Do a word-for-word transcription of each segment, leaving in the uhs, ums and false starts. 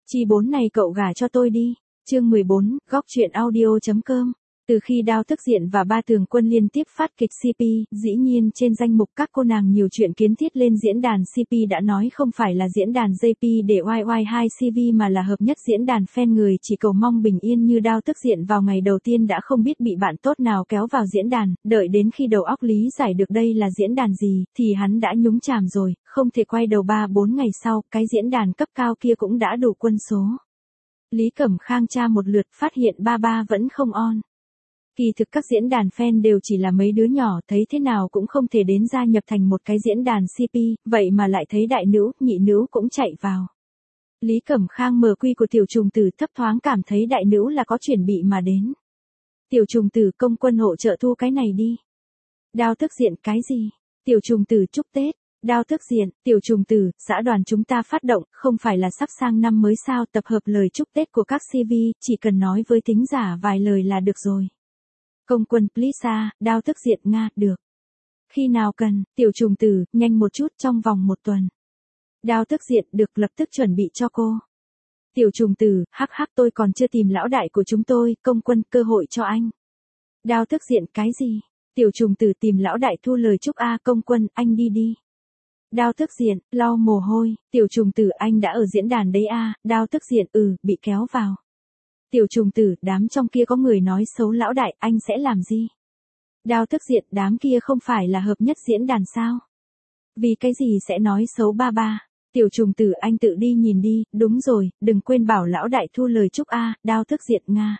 Chi bốn này cậu gả cho tôi đi. Chương mười bốn, góc truyện audio chấm com. Từ khi Đao Tức Diện và Ba Tường Quân liên tiếp phát kịch xê pê, dĩ nhiên trên danh mục các cô nàng nhiều chuyện kiến thiết lên diễn đàn xê pê đã nói không phải là diễn đàn gi pê để oai oai hai xê vê mà là hợp nhất diễn đàn fan người chỉ cầu mong bình yên như Đao Tức Diện vào ngày đầu tiên đã không biết bị bạn tốt nào kéo vào diễn đàn, đợi đến khi đầu óc lý giải được đây là diễn đàn gì, thì hắn đã nhúng chàm rồi, không thể quay đầu ba bốn ngày sau, cái diễn đàn cấp cao kia cũng đã đủ quân số. Lý Cẩm Khang tra một lượt phát hiện ba ba vẫn không on. Kỳ thực các diễn đàn fan đều chỉ là mấy đứa nhỏ, thấy thế nào cũng không thể đến gia nhập thành một cái diễn đàn xê pê, vậy mà lại thấy đại nữ, nhị nữ cũng chạy vào. Lý Cẩm Khang mở quy của tiểu trùng tử thấp thoáng cảm thấy đại nữ là có chuẩn bị mà đến. Tiểu trùng tử công quân hộ trợ thu cái này đi. Đao Tức Diện cái gì? Tiểu trùng tử chúc Tết. Đao Tức Diện, tiểu trùng tử, xã đoàn chúng ta phát động, không phải là sắp sang năm mới sao, tập hợp lời chúc Tết của các xê vê, chỉ cần nói với thính giả vài lời là được rồi. Công quân Plisa, Đao Tức Diện Nga, được. Khi nào cần, tiểu trùng tử, nhanh một chút trong vòng một tuần. Đao Tức Diện, được, lập tức chuẩn bị cho cô. Tiểu trùng tử, hắc hắc tôi còn chưa tìm lão đại của chúng tôi, công quân, cơ hội cho anh. Đao Tức Diện, cái gì? Tiểu trùng tử tìm lão đại thu lời chúc A, công quân, anh đi đi. Đao Tức Diện, lau mồ hôi, tiểu trùng tử anh đã ở diễn đàn đấy a, Đao Tức Diện, ừ, bị kéo vào. Tiểu trùng tử, đám trong kia có người nói xấu lão đại, anh sẽ làm gì? Đao Tức Diện, đám kia không phải là hợp nhất diễn đàn sao? Vì cái gì sẽ nói xấu ba ba? Tiểu trùng tử anh tự đi nhìn đi, đúng rồi, đừng quên bảo lão đại thu lời chúc a, Đao Tức Diện Nga.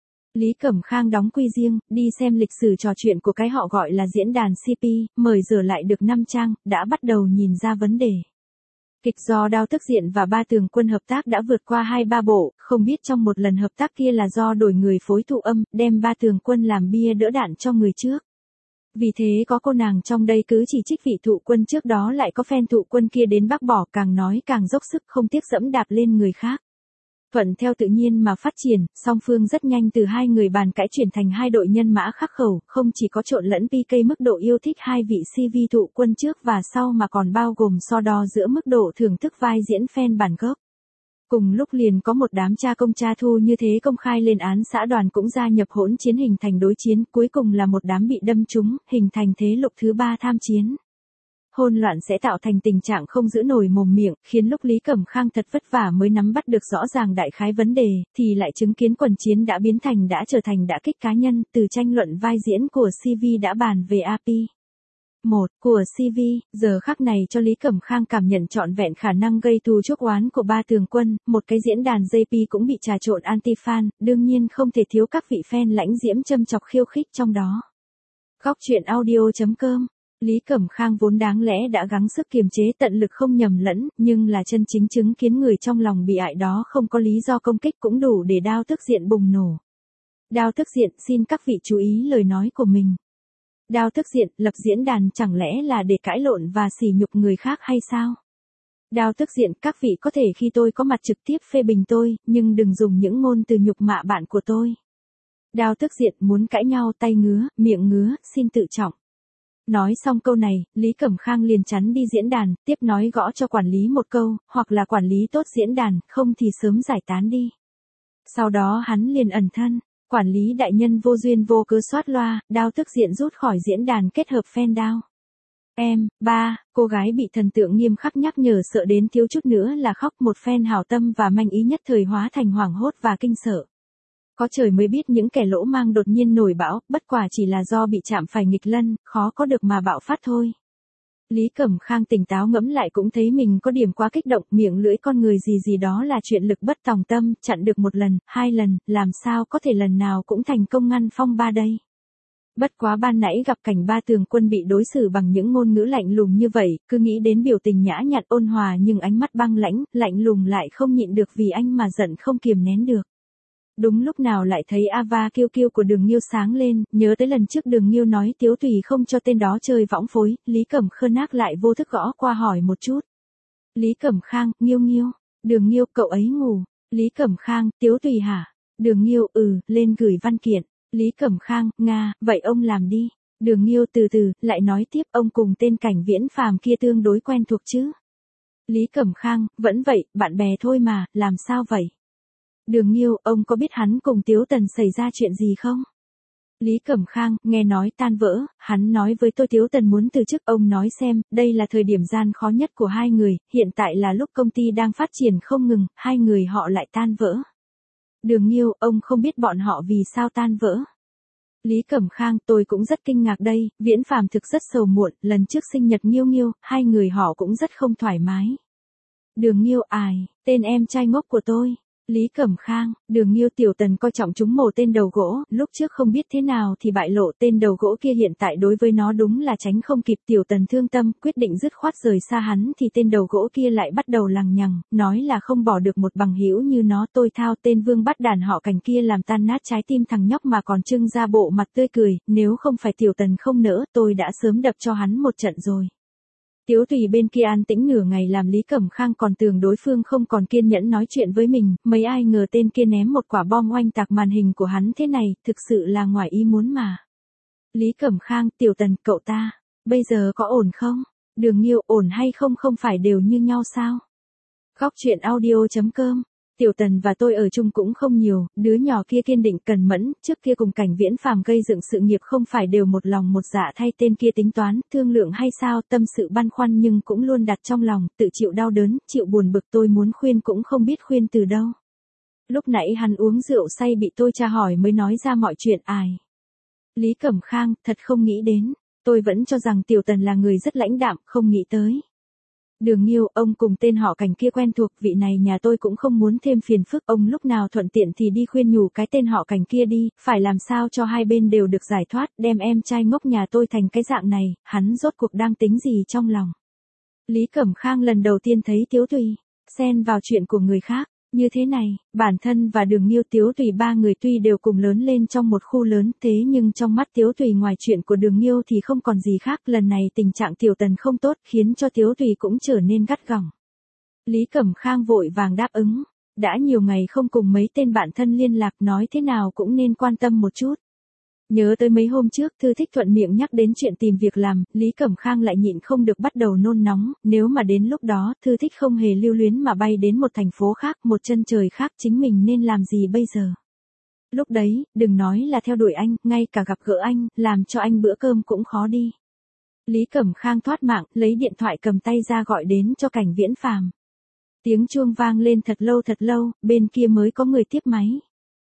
Lý Cẩm Khang đóng quy riêng, đi xem lịch sử trò chuyện của cái họ gọi là diễn đàn xê pê, mời rửa lại được năm trang, đã bắt đầu nhìn ra vấn đề. Kịch do Đao Tức Diện và Ba Tường Quân hợp tác đã vượt qua hai ba bộ, không biết trong một lần hợp tác kia là do đổi người phối thụ âm, đem Ba Tường Quân làm bia đỡ đạn cho người trước. Vì thế có cô nàng trong đây cứ chỉ trích vị thụ quân trước đó lại có fan thụ quân kia đến bác bỏ, càng nói càng dốc sức không tiếc dẫm đạp lên người khác. Thuận theo tự nhiên mà phát triển, song phương rất nhanh từ hai người bàn cãi chuyển thành hai đội nhân mã khắc khẩu, không chỉ có trộn lẫn pê ca mức độ yêu thích hai vị xê vê thụ quân trước và sau mà còn bao gồm so đo giữa mức độ thưởng thức vai diễn fan bản gốc. Cùng lúc liền có một đám cha công cha thu như thế công khai lên án xã đoàn cũng gia nhập hỗn chiến hình thành đối chiến, cuối cùng là một đám bị đâm trúng, hình thành thế lục thứ ba tham chiến. Hỗn loạn sẽ tạo thành tình trạng không giữ nổi mồm miệng, khiến lúc Lý Cẩm Khang thật vất vả mới nắm bắt được rõ ràng đại khái vấn đề, thì lại chứng kiến quần chiến đã biến thành đã trở thành đã kích cá nhân, từ tranh luận vai diễn của xê vê đã bàn về a pê. một. Của xê vê, giờ khắc này cho Lý Cẩm Khang cảm nhận trọn vẹn khả năng gây thù chuốc oán của Ba Tường Quân, một cái diễn đàn gi pê cũng bị trà trộn anti-fan, đương nhiên không thể thiếu các vị fan lãnh diễm châm chọc khiêu khích trong đó. Góc truyện audio chấm com. Lý Cẩm Khang vốn đáng lẽ đã gắng sức kiềm chế tận lực không nhầm lẫn, nhưng là chân chính chứng kiến người trong lòng bị hại đó không có lý do công kích cũng đủ để Đao Tức Diện bùng nổ. Đao Tức Diện, xin các vị chú ý lời nói của mình. Đao Tức Diện, lập diễn đàn chẳng lẽ là để cãi lộn và sỉ nhục người khác hay sao? Đao Tức Diện, các vị có thể khi tôi có mặt trực tiếp phê bình tôi, nhưng đừng dùng những ngôn từ nhục mạ bạn của tôi. Đao Tức Diện, muốn cãi nhau tay ngứa, miệng ngứa, xin tự trọng. Nói xong câu này, Lý Cẩm Khang liền chắn đi diễn đàn, tiếp nói gõ cho quản lý một câu, hoặc là quản lý tốt diễn đàn, không thì sớm giải tán đi. Sau đó hắn liền ẩn thân, quản lý đại nhân vô duyên vô cớ soát loa, Đao Tức Diện rút khỏi diễn đàn kết hợp fan Đao. Em, ba, cô gái bị thần tượng nghiêm khắc nhắc nhở sợ đến thiếu chút nữa là khóc, một fan hảo tâm và manh ý nhất thời hóa thành hoảng hốt và kinh sợ. Có trời mới biết những kẻ lỗ mang đột nhiên nổi bão, bất quả chỉ là do bị chạm phải nghịch lân, khó có được mà bạo phát thôi. Lý Cẩm Khang tỉnh táo ngẫm lại cũng thấy mình có điểm quá kích động, miệng lưỡi con người gì gì đó là chuyện lực bất tòng tâm, chặn được một lần, hai lần, làm sao có thể lần nào cũng thành công ngăn phong ba đây. Bất quá ban nãy gặp cảnh Ba Tường Quân bị đối xử bằng những ngôn ngữ lạnh lùng như vậy, cứ nghĩ đến biểu tình nhã nhặn ôn hòa nhưng ánh mắt băng lãnh, lạnh lùng lại không nhịn được vì anh mà giận không kiềm nén được. Đúng lúc nào lại thấy Ava Kiêu Kiêu của Đường Nghiêu sáng lên, nhớ tới lần trước Đường Nghiêu nói Tiếu Tùy không cho tên đó chơi võng phối, Lý Cẩm Khang lại vô thức gõ qua hỏi một chút. Lý Cẩm Khang, Nghiêu Nghiêu, Đường Nghiêu, cậu ấy ngủ. Lý Cẩm Khang, Tiếu Tùy hả? Đường Nghiêu, ừ, lên gửi văn kiện. Lý Cẩm Khang, Nga, vậy ông làm đi. Đường Nghiêu từ từ, lại nói tiếp, ông cùng tên Cảnh Viễn Phàm kia tương đối quen thuộc chứ. Lý Cẩm Khang, vẫn vậy, bạn bè thôi mà, làm sao vậy? Đường Nghiêu, ông có biết hắn cùng Tiếu Tần xảy ra chuyện gì không? Lý Cẩm Khang, nghe nói tan vỡ, hắn nói với tôi Tiếu Tần muốn từ chức, ông nói xem, đây là thời điểm gian khó nhất của hai người, hiện tại là lúc công ty đang phát triển không ngừng, hai người họ lại tan vỡ. Đường Nghiêu, ông không biết bọn họ vì sao tan vỡ. Lý Cẩm Khang, tôi cũng rất kinh ngạc đây, Viễn Phàm thực rất sầu muộn, lần trước sinh nhật Nghiêu Nghiêu, hai người họ cũng rất không thoải mái. Đường Nghiêu, ai, tên em trai ngốc của tôi. Lý Cẩm Khang, Đường Nghiêu, Tiểu Tần coi trọng chúng mổ tên đầu gỗ, lúc trước không biết thế nào thì bại lộ tên đầu gỗ kia hiện tại đối với nó đúng là tránh không kịp. Tiểu Tần thương tâm, quyết định dứt khoát rời xa hắn thì tên đầu gỗ kia lại bắt đầu lằng nhằng, nói là không bỏ được một bằng hữu như nó. Tôi thao, tên vương bắt đàn họ Cảnh kia làm tan nát trái tim thằng nhóc mà còn trưng ra bộ mặt tươi cười, nếu không phải Tiểu Tần không nỡ, tôi đã sớm đập cho hắn một trận rồi. Tiếu Tùy bên kia an tĩnh nửa ngày làm Lý Cẩm Khang còn tưởng đối phương không còn kiên nhẫn nói chuyện với mình, mấy ai ngờ tên kia ném một quả bom oanh tạc màn hình của hắn thế này, thực sự là ngoài ý muốn mà. Lý Cẩm Khang, Tiểu Tần, cậu ta, bây giờ có ổn không? Đường Nghiêu, ổn hay không không phải đều như nhau sao? Góc truyện audio chấm com. Tiểu Tần và tôi ở chung cũng không nhiều, đứa nhỏ kia kiên định cần mẫn, trước kia cùng Cảnh Viễn Phàm gây dựng sự nghiệp không phải đều một lòng một dạ thay tên kia tính toán, thương lượng hay sao, tâm sự băn khoăn nhưng cũng luôn đặt trong lòng, tự chịu đau đớn, chịu buồn bực, tôi muốn khuyên cũng không biết khuyên từ đâu. Lúc nãy hắn uống rượu say bị tôi tra hỏi mới nói ra mọi chuyện. Ai? Lý Cẩm Khang, thật không nghĩ đến, tôi vẫn cho rằng Tiểu Tần là người rất lãnh đạm, không nghĩ tới. Đường Nghiêu, ông cùng tên họ Cảnh kia quen thuộc, vị này nhà tôi cũng không muốn thêm phiền phức, ông lúc nào thuận tiện thì đi khuyên nhủ cái tên họ Cảnh kia đi, phải làm sao cho hai bên đều được giải thoát, đem em trai ngốc nhà tôi thành cái dạng này, hắn rốt cuộc đang tính gì trong lòng. Lý Cẩm Khang lần đầu tiên thấy Tiếu Tùy xen vào chuyện của người khác như thế này, bản thân và Đường Nghiêu, Tiếu Tùy ba người tuy đều cùng lớn lên trong một khu lớn, thế nhưng trong mắt Tiếu Tùy ngoài chuyện của Đường Nghiêu thì không còn gì khác, lần này tình trạng Tiểu Tần không tốt, khiến cho Tiếu Tùy cũng trở nên gắt gỏng. Lý Cẩm Khang vội vàng đáp ứng, đã nhiều ngày không cùng mấy tên bạn thân liên lạc, nói thế nào cũng nên quan tâm một chút. Nhớ tới mấy hôm trước Thư Thích thuận miệng nhắc đến chuyện tìm việc làm, Lý Cẩm Khang lại nhịn không được bắt đầu nôn nóng, nếu mà đến lúc đó Thư Thích không hề lưu luyến mà bay đến một thành phố khác, một chân trời khác, chính mình nên làm gì bây giờ? Lúc đấy, đừng nói là theo đuổi anh, ngay cả gặp gỡ anh, làm cho anh bữa cơm cũng khó đi. Lý Cẩm Khang thoát mạng, lấy điện thoại cầm tay ra gọi đến cho Cảnh Viễn Phàm. Tiếng chuông vang lên thật lâu thật lâu, bên kia mới có người tiếp máy.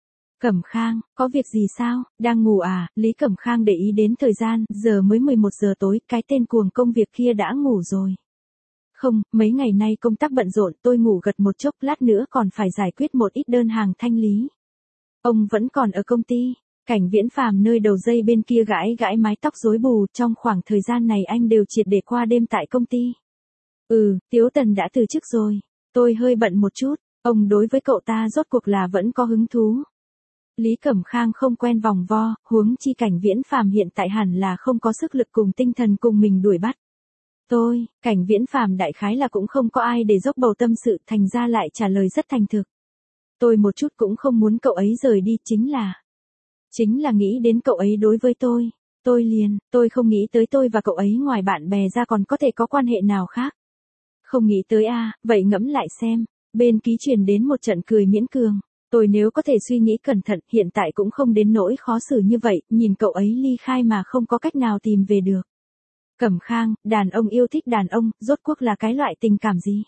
Cẩm Khang, có việc gì sao, đang ngủ à? Lý Cẩm Khang để ý đến thời gian, giờ mới mười một giờ tối, cái tên cuồng công việc kia đã ngủ rồi. Không, mấy ngày nay công tác bận rộn, tôi ngủ gật một chốc, lát nữa còn phải giải quyết một ít đơn hàng thanh lý. Ông vẫn còn ở công ty. Cảnh Viễn Phàm nơi đầu dây bên kia gãi gãi mái tóc rối bù, trong khoảng thời gian này anh đều triệt để qua đêm tại công ty. Ừ, Tiếu Tần đã từ chức rồi. Tôi hơi bận một chút, ông đối với cậu ta rốt cuộc là vẫn có hứng thú. Lý Cẩm Khang không quen vòng vo, huống chi Cảnh Viễn Phàm hiện tại hẳn là không có sức lực cùng tinh thần cùng mình đuổi bắt. Tôi, Cảnh Viễn Phàm đại khái là cũng không có ai để dốc bầu tâm sự, thành ra lại trả lời rất thành thực. Tôi một chút cũng không muốn cậu ấy rời đi, chính là... Chính là nghĩ đến cậu ấy đối với tôi. Tôi liền, tôi không nghĩ tới tôi và cậu ấy ngoài bạn bè ra còn có thể có quan hệ nào khác. Không nghĩ tới a, à, vậy ngẫm lại xem. Bên ký truyền đến một trận cười miễn cường. Tôi nếu có thể suy nghĩ cẩn thận, hiện tại cũng không đến nỗi khó xử như vậy, nhìn cậu ấy ly khai mà không có cách nào tìm về được. Cẩm Khang, đàn ông yêu thích đàn ông, rốt cuộc là cái loại tình cảm gì?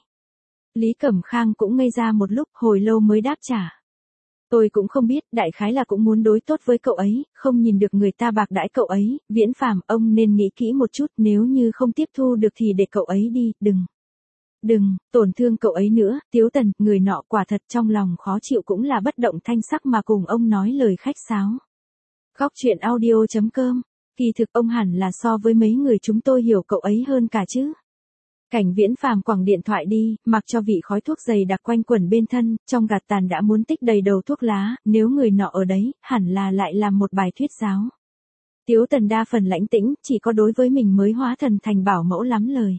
Lý Cẩm Khang cũng ngây ra một lúc, hồi lâu mới đáp trả. Tôi cũng không biết, đại khái là cũng muốn đối tốt với cậu ấy, không nhìn được người ta bạc đãi cậu ấy, Viễn Phàm, ông nên nghĩ kỹ một chút, nếu như không tiếp thu được thì để cậu ấy đi, đừng. Đừng, tổn thương cậu ấy nữa. Tiếu Tần, người nọ quả thật trong lòng khó chịu cũng là bất động thanh sắc mà cùng ông nói lời khách sáo. Góc truyện audio chấm com, kỳ thực ông hẳn là so với mấy người chúng tôi hiểu cậu ấy hơn cả chứ. Cảnh Viễn Phàm quẳng điện thoại đi, mặc cho vị khói thuốc dày đặc quanh quẩn bên thân, trong gạt tàn đã muốn tích đầy đầu thuốc lá, nếu người nọ ở đấy, hẳn là lại làm một bài thuyết giáo. Tiếu Tần đa phần lãnh tĩnh, chỉ có đối với mình mới hóa thần thành bảo mẫu lắm lời.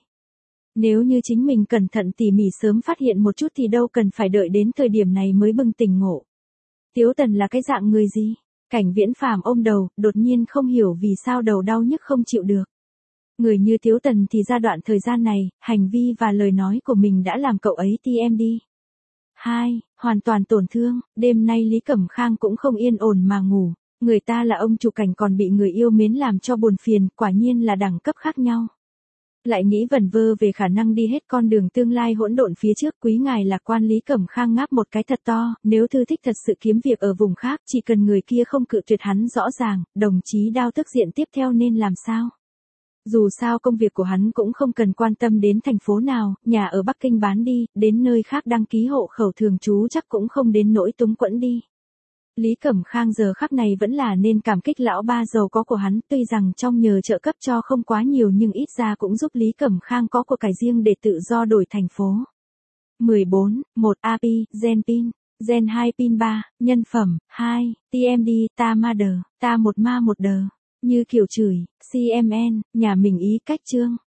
Nếu như chính mình cẩn thận tỉ mỉ sớm phát hiện một chút thì đâu cần phải đợi đến thời điểm này mới bừng tỉnh ngộ. Tiếu Tần là cái dạng người gì? Cảnh Viễn Phàm ôm đầu, đột nhiên không hiểu vì sao đầu đau nhức không chịu được. Người như Tiếu Tần thì ra đoạn thời gian này, hành vi và lời nói của mình đã làm cậu ấy tê em đê. hai. Hoàn toàn tổn thương, đêm nay Lý Cẩm Khang cũng không yên ổn mà ngủ. Người ta là ông chủ cảnh còn bị người yêu mến làm cho buồn phiền, quả nhiên là đẳng cấp khác nhau. Lại nghĩ vẩn vơ về khả năng đi hết con đường tương lai hỗn độn phía trước, quý ngài lạc quan Lý Cẩm Khang ngáp một cái thật to, nếu Thư thích thật sự kiếm việc ở vùng khác, chỉ cần người kia không cự tuyệt hắn rõ ràng, đồng chí Đao tức diện tiếp theo nên làm sao? Dù sao công việc của hắn cũng không cần quan tâm đến thành phố nào, nhà ở Bắc Kinh bán đi, đến nơi khác đăng ký hộ khẩu thường trú chắc cũng không đến nỗi túng quẫn đi. Lý Cẩm Khang giờ khắc này vẫn là nên cảm kích lão ba giàu có của hắn, tuy rằng trong nhờ trợ cấp cho không quá nhiều nhưng ít ra cũng giúp Lý Cẩm Khang có của cải riêng để tự do đổi thành phố. mười bốn. một a pê, Gen pin, Gen hai pin ba, nhân phẩm, hai, tê em đê, ta ma đờ, ta một ma một đờ. Như kiểu chửi, xê em en, nhà mình ý cách chương.